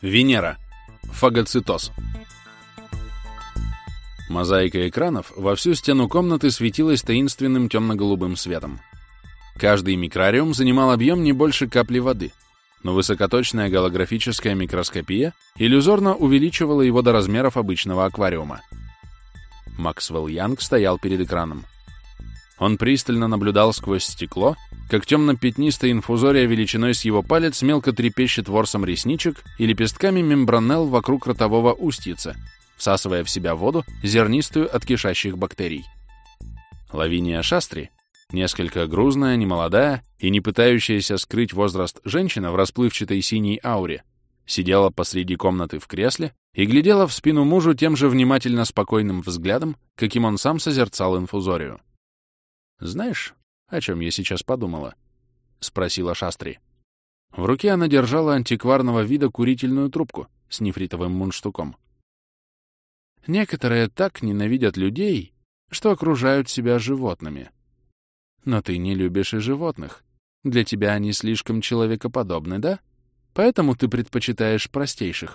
Венера. Фагоцитоз. Мозаика экранов во всю стену комнаты светилась таинственным темно-голубым светом. Каждый микрариум занимал объем не больше капли воды, но высокоточная голографическая микроскопия иллюзорно увеличивала его до размеров обычного аквариума. Максвелл Янг стоял перед экраном. Он пристально наблюдал сквозь стекло, как темно-пятнистая инфузория величиной с его палец мелко трепещет ворсом ресничек и лепестками мембранелл вокруг ротового устьица, всасывая в себя воду, зернистую от кишащих бактерий. Лавиния Шастри, несколько грузная, немолодая и не пытающаяся скрыть возраст женщина в расплывчатой синей ауре, сидела посреди комнаты в кресле и глядела в спину мужу тем же внимательно спокойным взглядом, каким он сам созерцал инфузорию. «Знаешь, о чем я сейчас подумала?» — спросила Шастри. В руке она держала антикварного вида курительную трубку с нефритовым мундштуком. «Некоторые так ненавидят людей, что окружают себя животными. Но ты не любишь и животных. Для тебя они слишком человекоподобны, да? Поэтому ты предпочитаешь простейших».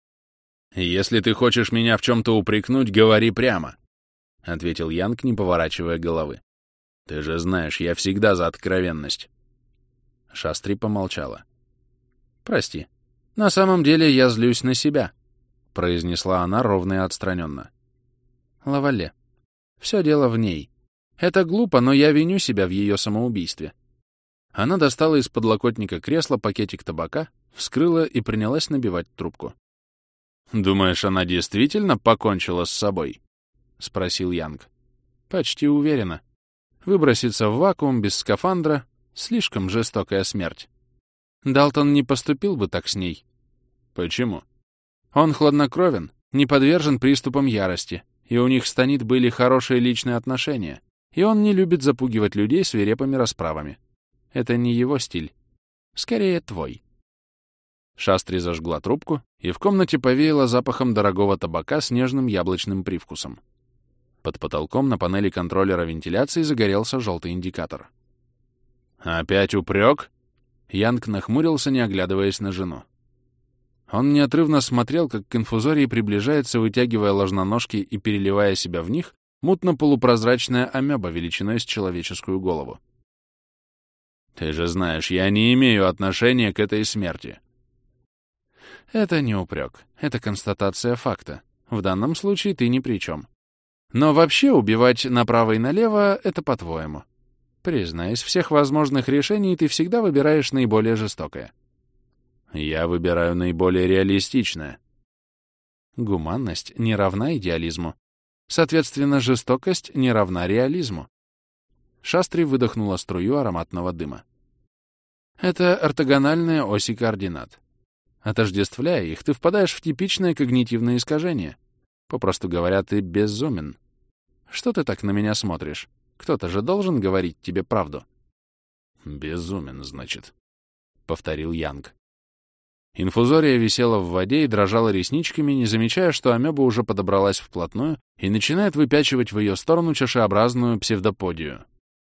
«Если ты хочешь меня в чем-то упрекнуть, говори прямо», — ответил Янг, не поворачивая головы. «Ты же знаешь, я всегда за откровенность». Шастри помолчала. «Прости. На самом деле я злюсь на себя», — произнесла она ровно и отстраненно. «Лавале, все дело в ней. Это глупо, но я виню себя в ее самоубийстве». Она достала из подлокотника кресла пакетик табака, вскрыла и принялась набивать трубку. «Думаешь, она действительно покончила с собой?» — спросил Янг. «Почти уверена. Выброситься в вакуум без скафандра — слишком жестокая смерть. Далтон не поступил бы так с ней». «Почему?» «Он хладнокровен, не подвержен приступам ярости, и у них с Танит были хорошие личные отношения, и он не любит запугивать людей свирепыми расправами. Это не его стиль. Скорее, твой». Шастри зажгла трубку, и в комнате повеяло запахом дорогого табака с нежным яблочным привкусом. Под потолком на панели контроллера вентиляции загорелся желтый индикатор. «Опять упрек?» Янг нахмурился, не оглядываясь на жену. Он неотрывно смотрел, как к инфузории приближается, вытягивая ложноножки и переливая себя в них, мутно-полупрозрачная амеба величиной с человеческую голову. «Ты же знаешь, я не имею отношения к этой смерти». «Это не упрек, это констатация факта. В данном случае ты ни при чем. Но вообще убивать направо и налево — это по-твоему. Признай, из всех возможных решений ты всегда выбираешь наиболее жестокое». «Я выбираю наиболее реалистичное». Гуманность не равна идеализму. Соответственно, жестокость не равна реализму. Шастри выдохнула струю ароматного дыма. Это ортогональные оси координат. Отождествляя их, ты впадаешь в типичное когнитивное искажение. Попросту говоря, ты безумен. Что ты так на меня смотришь? Кто-то же должен говорить тебе правду. «Безумен, значит», — повторил Янг. Инфузория висела в воде и дрожала ресничками, не замечая, что амеба уже подобралась вплотную и начинает выпячивать в ее сторону чашеобразную псевдоподию.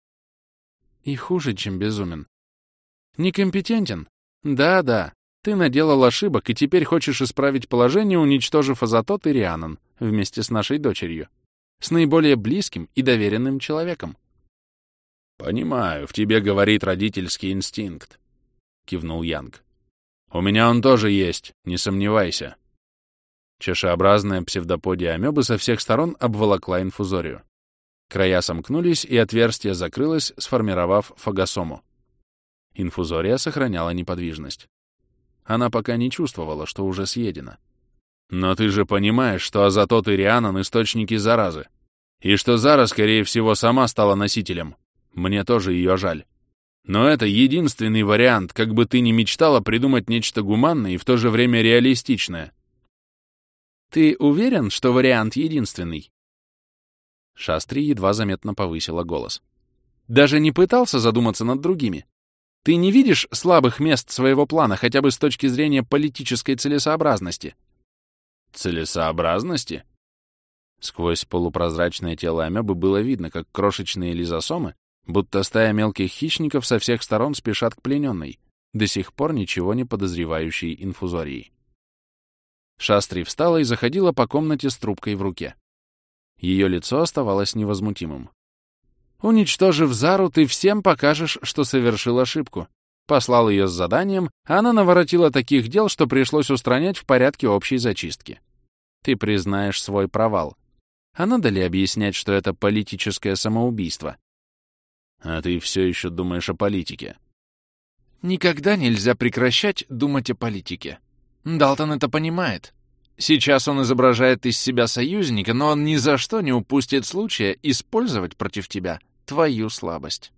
И хуже, чем безумен. Некомпетентен? Да-да, ты наделал ошибок и теперь хочешь исправить положение, уничтожив Азатот и Рианон вместе с нашей дочерью, с наиболее близким и доверенным человеком. «Понимаю, в тебе говорит родительский инстинкт», — кивнул Янг. «У меня он тоже есть, не сомневайся». Чашеобразная псевдоподия амебы со всех сторон обволокла инфузорию. Края сомкнулись, и отверстие закрылось, сформировав фагосому. Инфузория сохраняла неподвижность. Она пока не чувствовала, что уже съедена. «Но ты же понимаешь, что Азатот и Рианон — источники заразы, и что Зара, скорее всего, сама стала носителем. Мне тоже ее жаль. Но это единственный вариант, как бы ты ни мечтала придумать нечто гуманное и в то же время реалистичное». «Ты уверен, что вариант единственный?» Шастри едва заметно повысила голос. «Даже не пытался задуматься над другими? Ты не видишь слабых мест своего плана хотя бы с точки зрения политической целесообразности?» «Целесообразности?» Сквозь полупрозрачное тело амебы было видно, как крошечные лизосомы, будто стая мелких хищников, со всех сторон спешат к плененной, до сих пор ничего не подозревающей инфузории. Шастри встала и заходила по комнате с трубкой в руке. Ее лицо оставалось невозмутимым. «Уничтожив Зару, ты всем покажешь, что совершил ошибку. Послал ее с заданием, а она наворотила таких дел, что пришлось устранять в порядке общей зачистки. Ты признаешь свой провал. А надо ли объяснять, что это политическое самоубийство?» «А ты все еще думаешь о политике?» «Никогда нельзя прекращать думать о политике. Далтон это понимает. Сейчас он изображает из себя союзника, но он ни за что не упустит случая использовать против тебя твою слабость».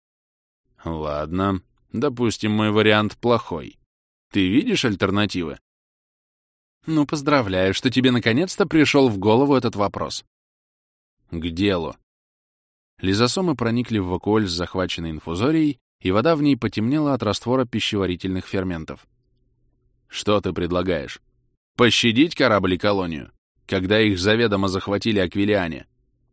«Ладно, допустим, мой вариант плохой. Ты видишь альтернативы?» «Ну, поздравляю, что тебе наконец-то пришел в голову этот вопрос». «К делу». Лизосомы проникли в вакуоль с захваченной инфузорией, и вода в ней потемнела от раствора пищеварительных ферментов. «Что ты предлагаешь? Пощадить корабль и колонию, когда их заведомо захватили аквилиане?»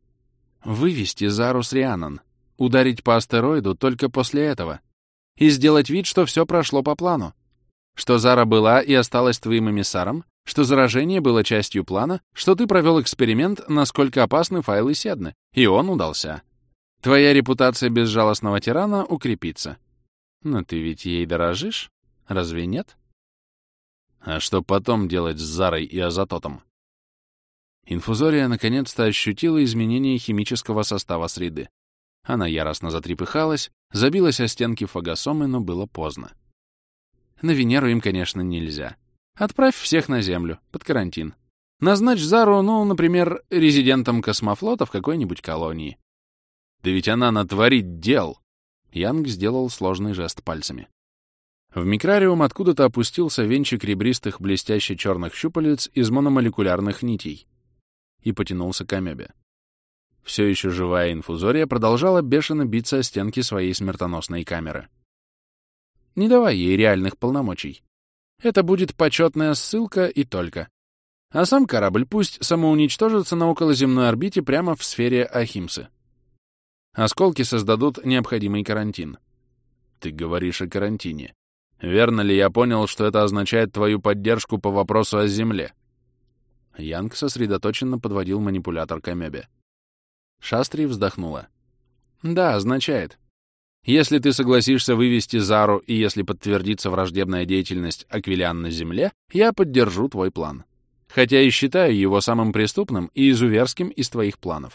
«Вывести Зару с Рианон, ударить по астероиду только после этого и сделать вид, что все прошло по плану, что Зара была и осталась твоим эмиссаром, что заражение было частью плана, что ты провел эксперимент, насколько опасны файлы Седны, и он удался. Твоя репутация безжалостного тирана укрепится. Но ты ведь ей дорожишь, разве нет?» «А что потом делать с Зарой и Азатотом?» Инфузория наконец-то ощутила изменение химического состава среды. Она яростно затрепыхалась, забилась о стенки фагосомы, но было поздно. На Венеру им, конечно, нельзя. Отправь всех на Землю, под карантин. Назначь Зару, ну, например, резидентом космофлота в какой-нибудь колонии. Да ведь она натворит дел! Янг сделал сложный жест пальцами. В микрариум откуда-то опустился венчик ребристых блестяще черных щупалец из мономолекулярных нитей и потянулся к амебе. Все еще живая инфузория продолжала бешено биться о стенки своей смертоносной камеры. Не давай ей реальных полномочий. Это будет почетная ссылка и только. А сам корабль пусть самоуничтожится на околоземной орбите прямо в сфере Ахимсы. Осколки создадут необходимый карантин. Ты говоришь о карантине. Верно ли я понял, что это означает твою поддержку по вопросу о Земле? Янг сосредоточенно подводил манипулятор к амебе. Шастри вздохнула. Да, означает. Если ты согласишься вывести Зару и если подтвердится враждебная деятельность аквилиан на Земле, я поддержу твой план. Хотя и считаю его самым преступным и изуверским из твоих планов.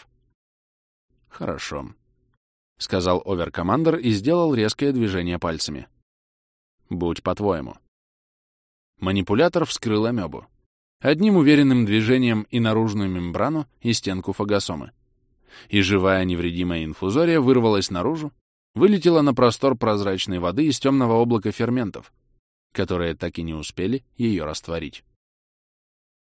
Хорошо, — сказал оверкомандер и сделал резкое движение пальцами. Будь по-твоему. Манипулятор вскрыл амебу. Одним уверенным движением и наружную мембрану, и стенку фагосомы. И живая невредимая инфузория вырвалась наружу, вылетела на простор прозрачной воды из темного облака ферментов, которые так и не успели ее растворить.